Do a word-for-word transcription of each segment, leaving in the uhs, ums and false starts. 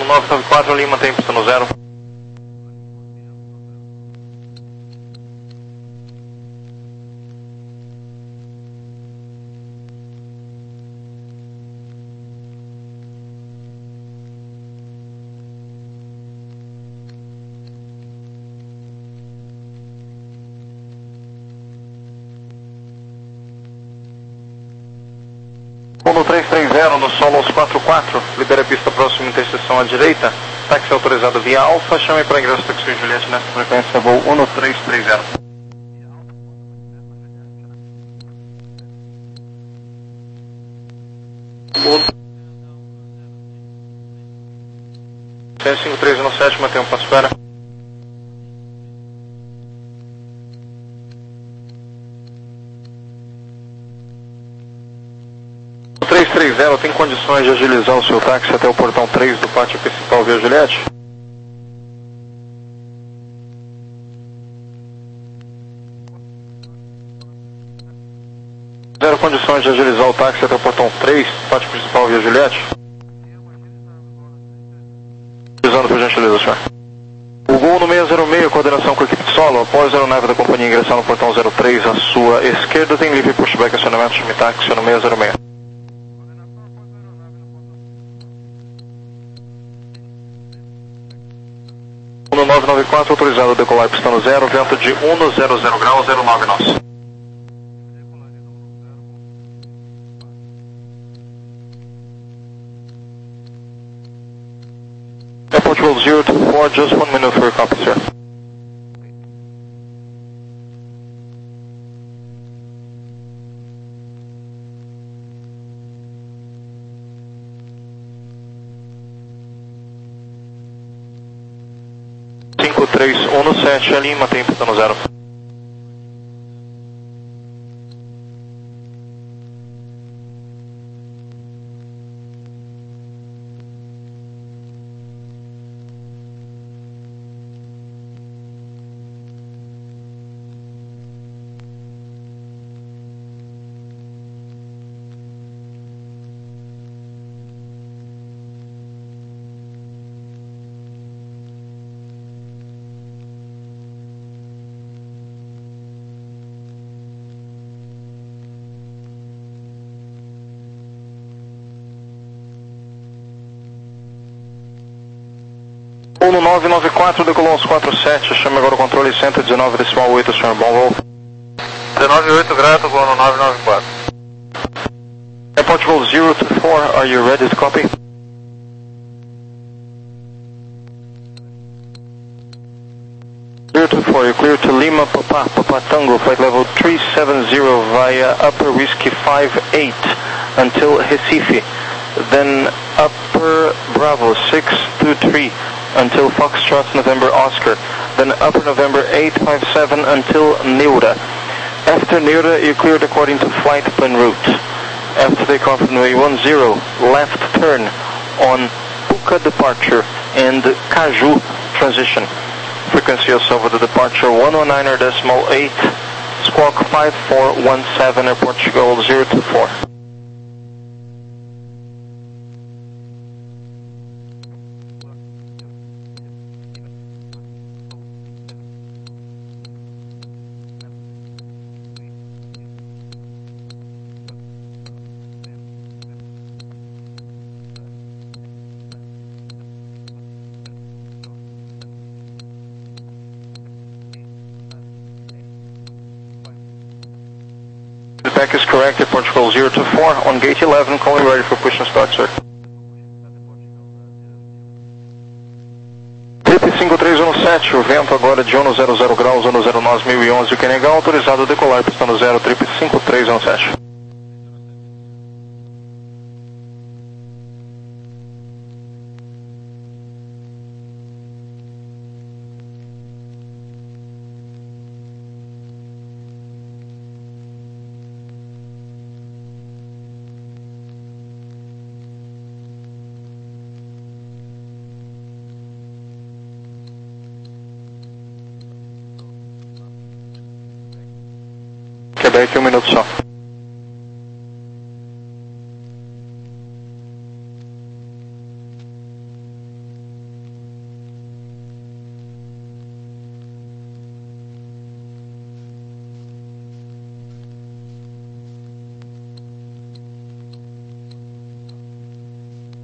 um nove nove quatro, Lima, tem pista no zero. Fundo três três zero no Solos quatro quatro, libera a pista próxima interseção à direita, táxi autorizado via Alfa, chame para ingresso táxi Juliette nesta frequência, voo um três três zero. cento e cinquenta e três no sete, mantém um passo espera. três três zero, tem condições de agilizar o seu táxi até o portão três do pátio principal via Juliette? Zero condições de agilizar o táxi até o portão três do pátio principal via Juliette? Agilizando, por gentileza, senhor. O Gol no seis zero seis, coordenação com a equipe de solo, após a aeronave da companhia ingressar no portão zero três à sua esquerda, tem livre pushback acionamento, chame táxi no seis zero seis. No nove nove quatro, autorizado a decolar pista no zero, vento de um zero zero graus, zero nove nós. Airport roll zero two four, just one minute for your copy, sir. cinco três um no sete, a Lima, tem pista no zero. No nove nove quatro, decolou uns quatro sete, chame agora o controle cento e dezenove decimal oito, senhor, bom voo. dezenove oito, grato, voo no nove nove quatro. Airport roll zero two four, are you ready to copy? zero two four, you're clear to Lima, Papa, Papa Tango, flight level three seven zero via Upper Whiskey five eight until Recife, then Upper Bravo six two three until Foxtrot November Oscar, then Upper November eight five seven until Neura. After Neura, you cleared according to flight plan route. After takeoff on runway one zero, left turn on Puka departure and Caju transition. Frequency of over the departure one oh nine decimal eight, squawk five four one seven, Airport Gold zero two four. The back is correct at Portugal zero two four, on gate eleven, calling ready for push and start, sir. Trip cinco três um sete, o vento agora de um zero zero graus, um zero nove mil e onze, o Kenegal, autorizado a decolar, pista no zero, trip cinco três um sete. Quebec, um minuto só.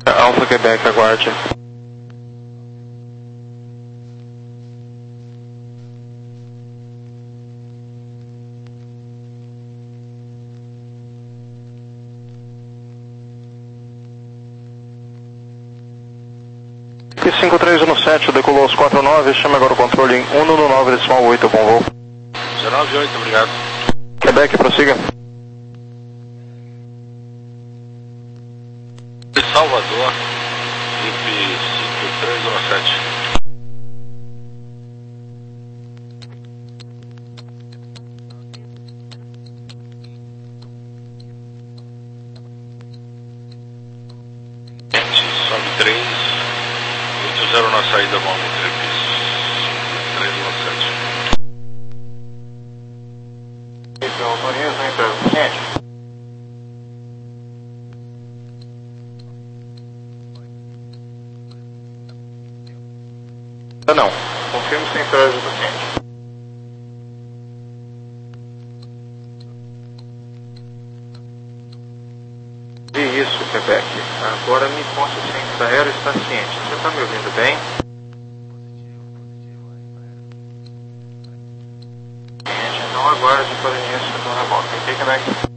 Alfa Quebec, aguarde. cinco três um sete, decolou aos quatro nove, chame agora o controle em um no nove decimal oito, bom voo. zero nove oito, obrigado. Quebec, prossiga. Salvador, I P cinco três um sete. Sobe três, oito zero na saída, bom, I P três um sete. Autoriza, hein, presidente? Não, confirme sem entrada do paciente. E isso, Quebec. Agora me consta se a ciência aérea está ciente. Você está me ouvindo bem? Então aguarde para o início do reboque. Ok, Quebec?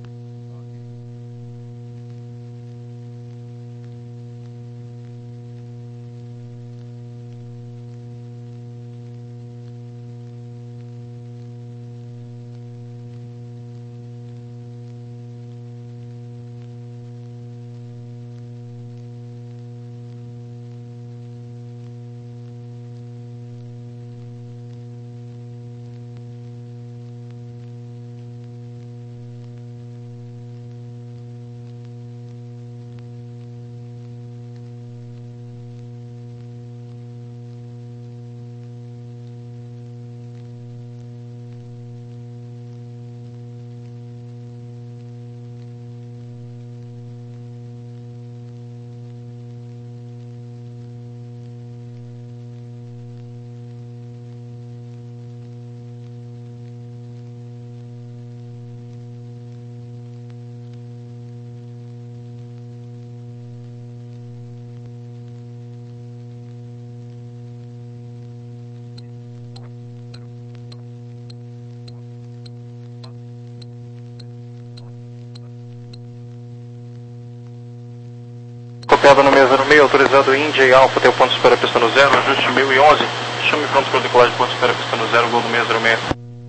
Copiado no meio zero seis, autorizado Índia e Alfa, teu ponto de espera pista no zero, ajuste mil e onze, chame pronto para decolar de ponto de espera pista no zero, gol do meio zero seis.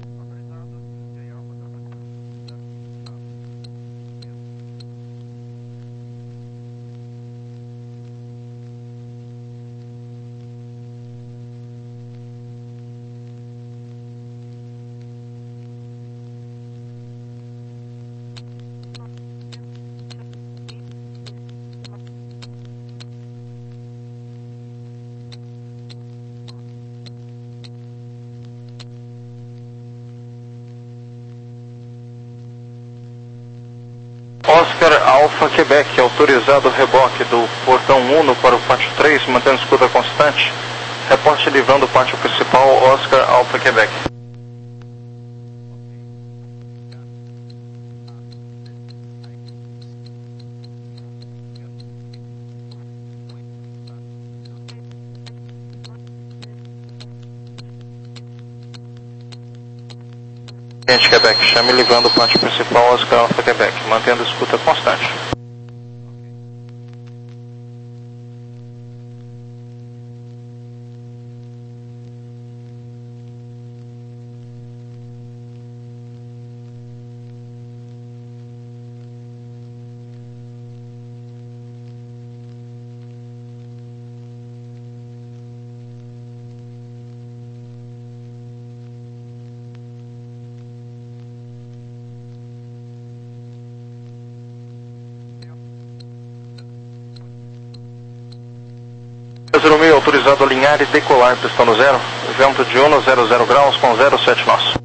Oscar Alfa Quebec, autorizado reboque do portão um para o pátio três, mantendo escuta constante. Reporte livrando o pátio principal, Oscar Alfa Quebec. Gente, Quebec, chame livrando o pátio principal, Oscar Alfa Quebec, mantendo a escuta constante. zero seis, autorizado alinhar e decolar, pistão no zero, vento de um zero zero graus com zero sete nós.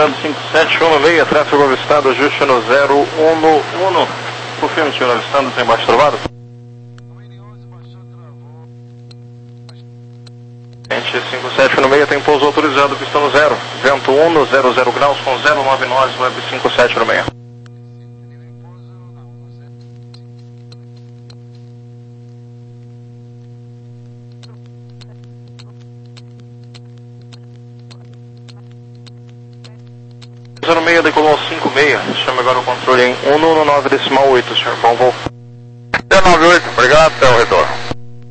avistado cinco sete um seis, tráfego avistado, ajuste no zero um um. Confirme, senhor, avistado, tem baixo travado? cinco sete um seis tem pouso autorizado, pistão no zero, vento um no zero zero graus com zero nove nós, web cinco sete um seis. zero seis decolou cinco seis, chama agora o controle em um um nove decimal oito, senhor, bom voo. nove oito, obrigado, até o retorno.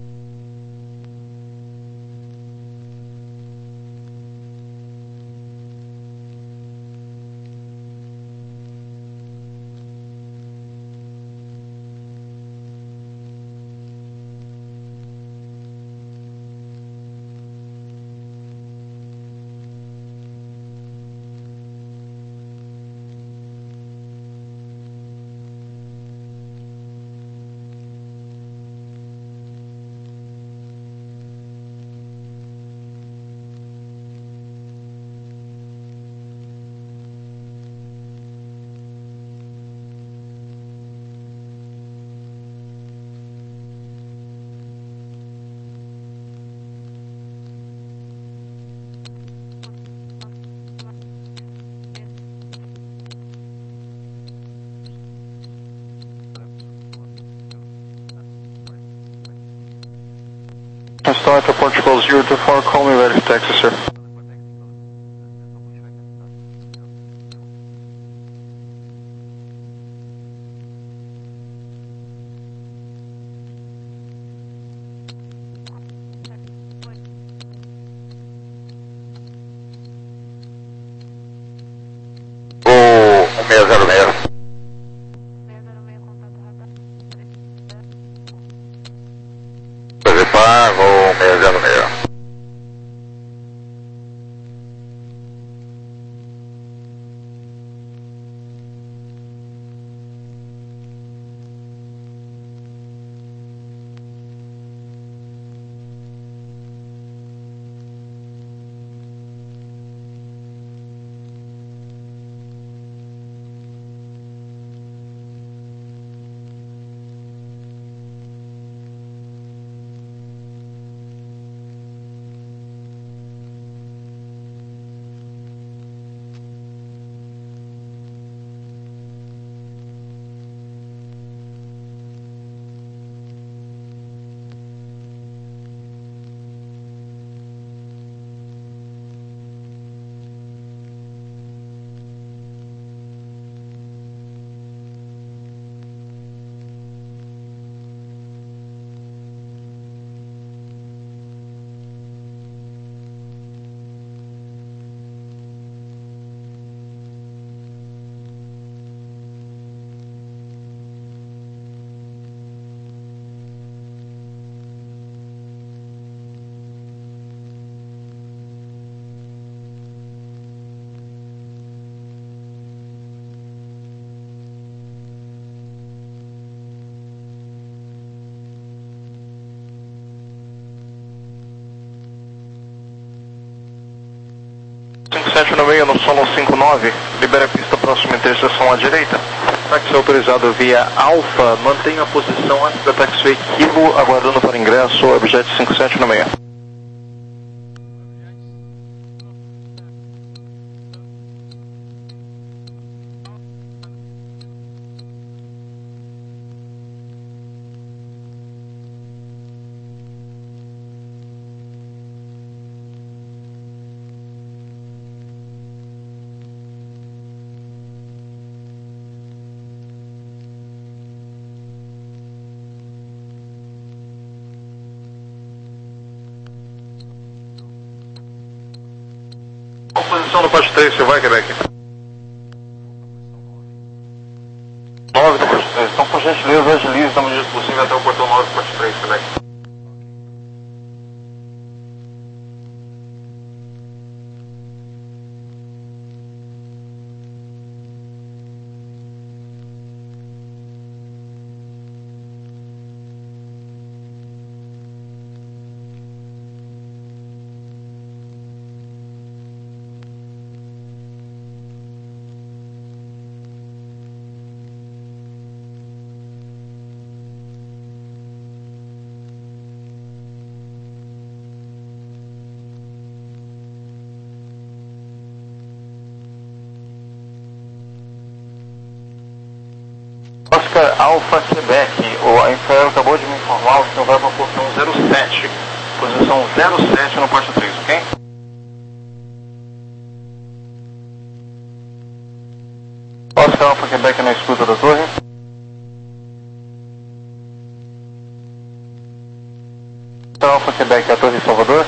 Start to Portugal zero two four, call me ready for taxi, sir. O um seis zero seis. Pago um seis zero seis. cinco sete um seis no solo cinco nove, libera a pista próxima interseção à direita. Táxi autorizado via Alfa, mantenha a posição antes da taxiway Kilo, aguardando para ingresso, objeto cinco sete um seis. Posição no poste três, você vai, Quebec? nove do poste três. Então, por gentileza, agilize na medida possível até o portão nove do poste três, Quebec. Alfa Quebec, o Rafael acabou de me informar, o senhor vai para a posição zero sete, posição zero sete no porte três, ok? Oscar Alfa Quebec na escuta da torre. Oscar Alfa Quebec, a torre de Salvador.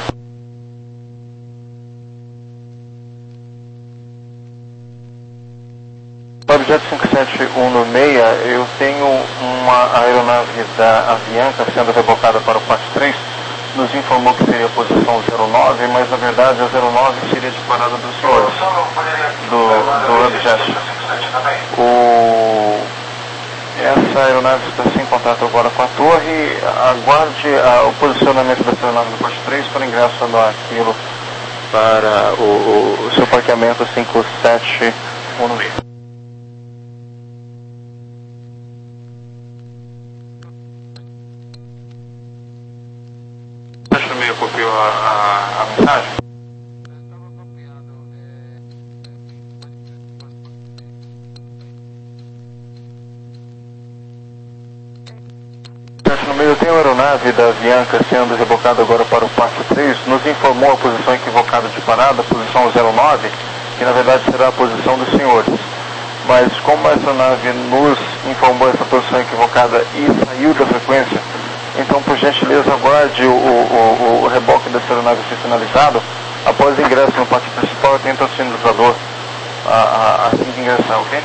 Objeto cinco sete um no seis, eu tenho uma aeronave da Avianca sendo rebocada para o parte três, nos informou que seria a posição zero nove, mas na verdade a zero nove seria de parada dos senhores, do, do objeto. O, essa aeronave está sem contato agora com a torre, aguarde a, o posicionamento dessa aeronave no parte três para ingresso no Aquilo para o, o, o seu parqueamento cinco sete um no seis. Copiou a, a, a mensagem? No meio tem a aeronave da Avianca sendo rebocada agora para o Parque três, nos informou a posição equivocada de parada, a posição zero nove, que na verdade será a posição dos senhores. Mas como essa nave nos informou essa posição equivocada e saiu da frequência, então, por gentileza, aguarde o, o, o reboque dessa aeronave ser finalizado. Após o ingresso no pátio principal, atenta o sinalizador a, a, assim que ingressar, ok?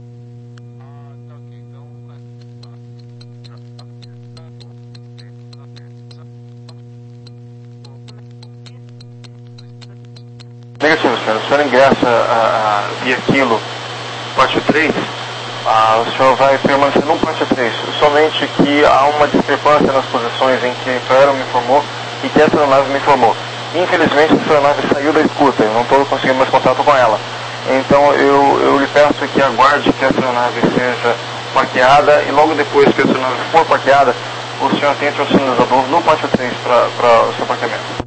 Negativo, senhor. O senhor ingressa a, a, via quilo, pátio três. Ah, o senhor vai permanecer no pátio três, somente que há uma discrepância nas posições em que a Aero me informou e que essa aeronave me informou. Infelizmente, essa aeronave saiu da escuta, eu não estou conseguindo mais contato com ela. Então, eu, eu lhe peço que aguarde que essa aeronave seja parqueada e logo depois que essa aeronave for parqueada, o senhor atente ao sinalizador no pátio três para o seu parqueamento.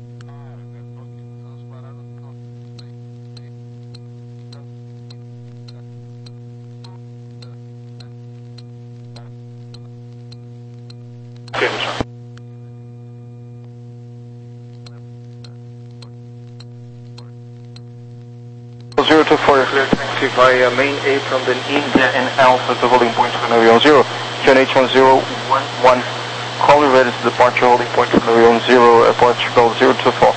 zero two four, clear taxi via main A from the India and Alpha to holding point for Navion zero. Q N H one zero one one, call ready to departure holding point for Navion zero, uh, Portugal zero two four.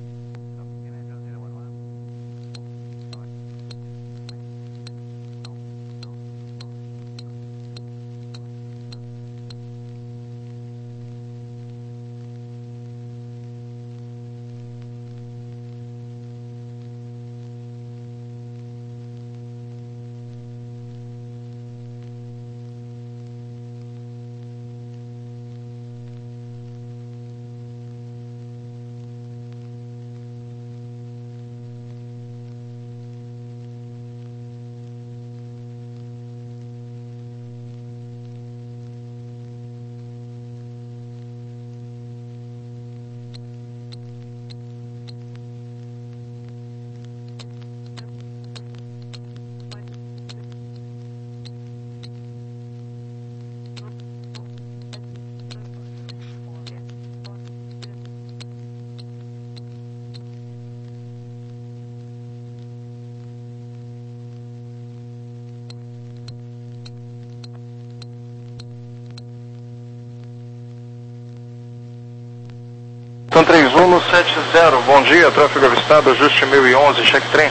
Então três um no sete zero, bom dia, tráfego avistado, ajuste mil e onze, check trem.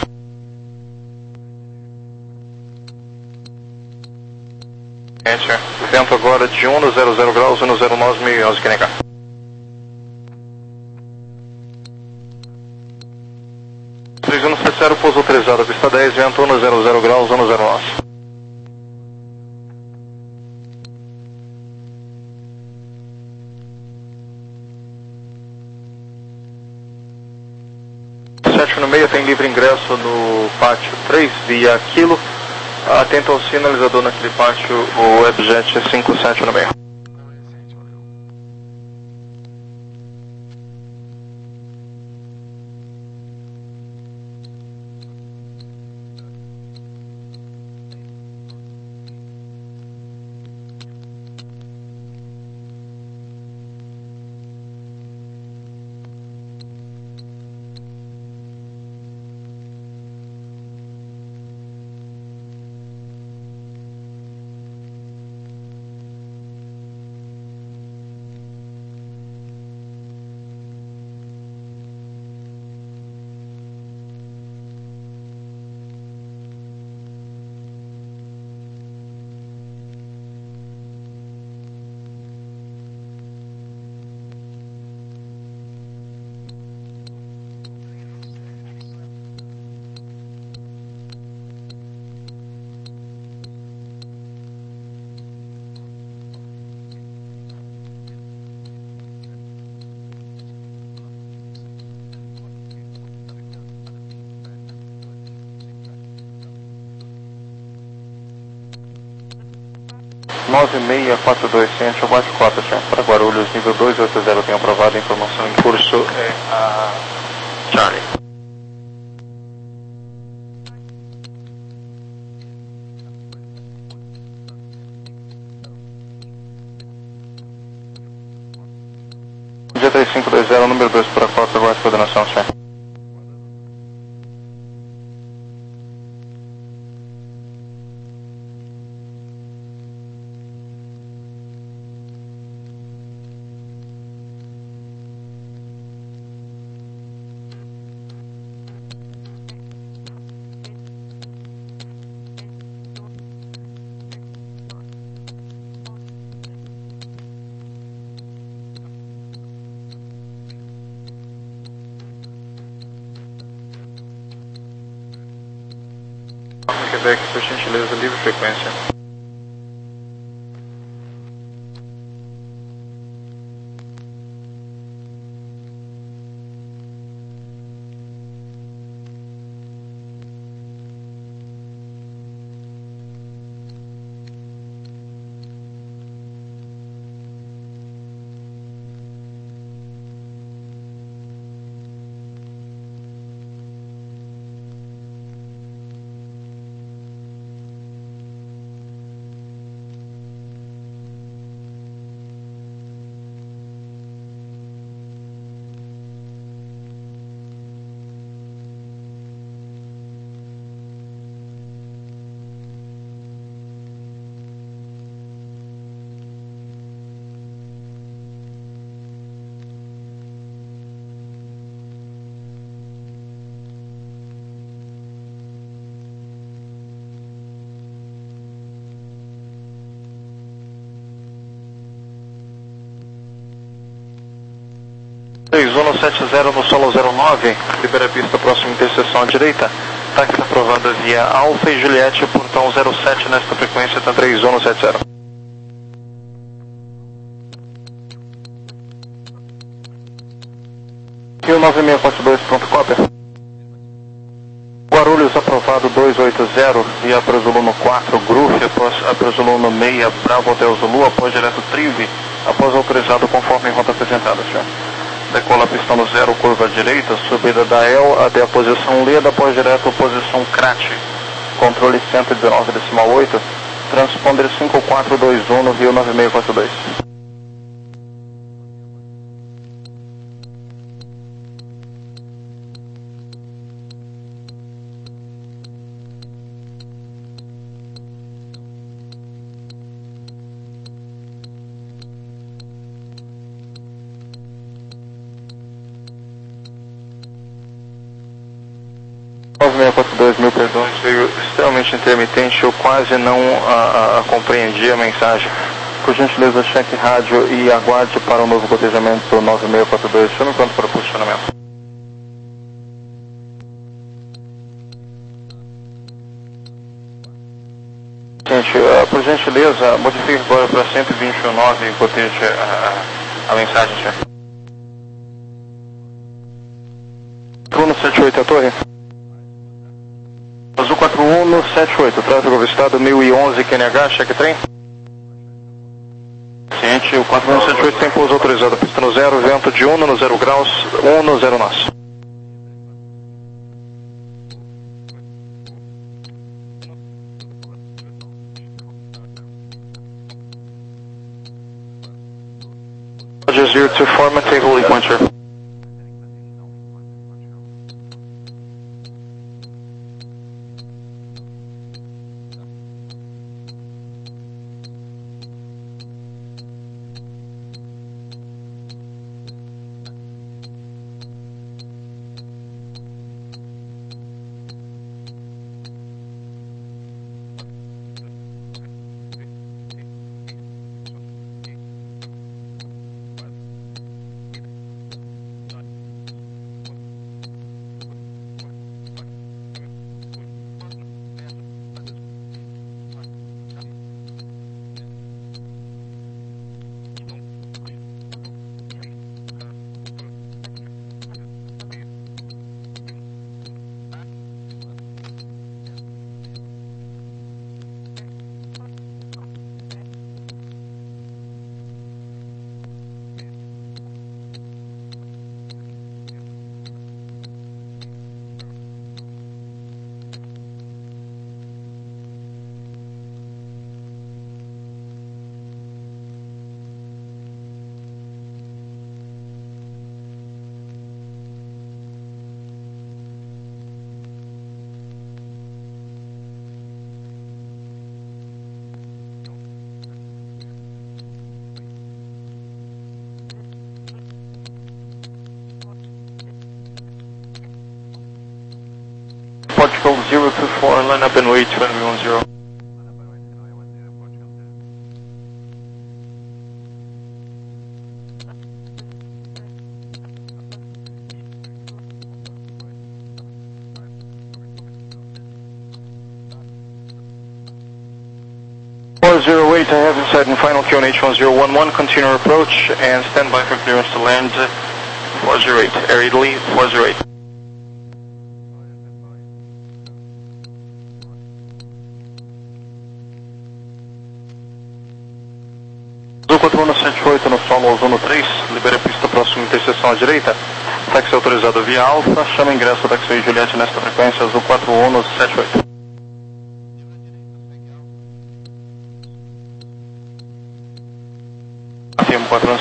Enter, vento agora de um no zero zero graus, um no zero nove, mil e onze, Q N K. três um no sete zero, pouso autorizado, pista dez, vento um no zero zero graus, um no zero nove. sete no meio tem livre ingresso no pátio três via quilo. Atento ao sinalizador naquele pátio, o Webjet cinco sete no meio. nove seis quatro dois, ciente, abate cota, senhor. Para Guarulhos, nível dois oito zero, tem aprovado a informação em curso, é a Charlie. G três cinco dois zero, número dois para cota, aguarde coordenação, senhor. Quebec, por gentileza, livre frequência. três um sete zero no solo zero nove, libera a pista, próxima interseção à direita. Táxi aprovada via Alfa e Juliette, portão zero sete nesta frequência, tá três um sete zero. Rio nove seis quatro dois, pronto, cópia. Guarulhos aprovado dois oito zero, via Aprazuluno quatro, Gruf, após Aprazuluno seis, Bravo Hotel Zulu, após direto Trive, após autorizado conforme rota apresentada, senhor. Decola a pista no zero, curva à direita, subida da El até a posição Leda, após direto posição Crate. Controle cento e dezenove decimal oito, transponder cinco quatro dois um no Rio nove seis quatro dois. nove seis quatro dois, mil perdões, veio extremamente intermitente, eu quase não a, a, a compreendi a mensagem. Por gentileza, cheque rádio e aguarde para o novo cotejamento nove seis quatro dois, chame pronto para o posicionamento. Gente, uh, por gentileza, modifique agora para cento e vinte e nove e coteje a, a mensagem, senhor. Bruno sete oito, a torre. Azul quatro um sete oito, tráfego avistado mil e onze Q N H, cheque trem. Ciente, o quatro um sete oito tem pouso autorizado, pista no zero, vento de um no zero graus, um no zero nós. Roger zero two four, maintain holding pointer. zero two four, line up and wait, runway one zero. four zero eight, I have inside and final Q N H one zero one one, continue approach and stand by for clearance to land four zero eight, Air Italy four zero eight. quatro um sete oito no solo ozono três, libere a pista próxima interseção à direita, táxi autorizado via Alfa, chama ingresso táxi Juliette nesta frequência azul quatro um sete oito. F M quatro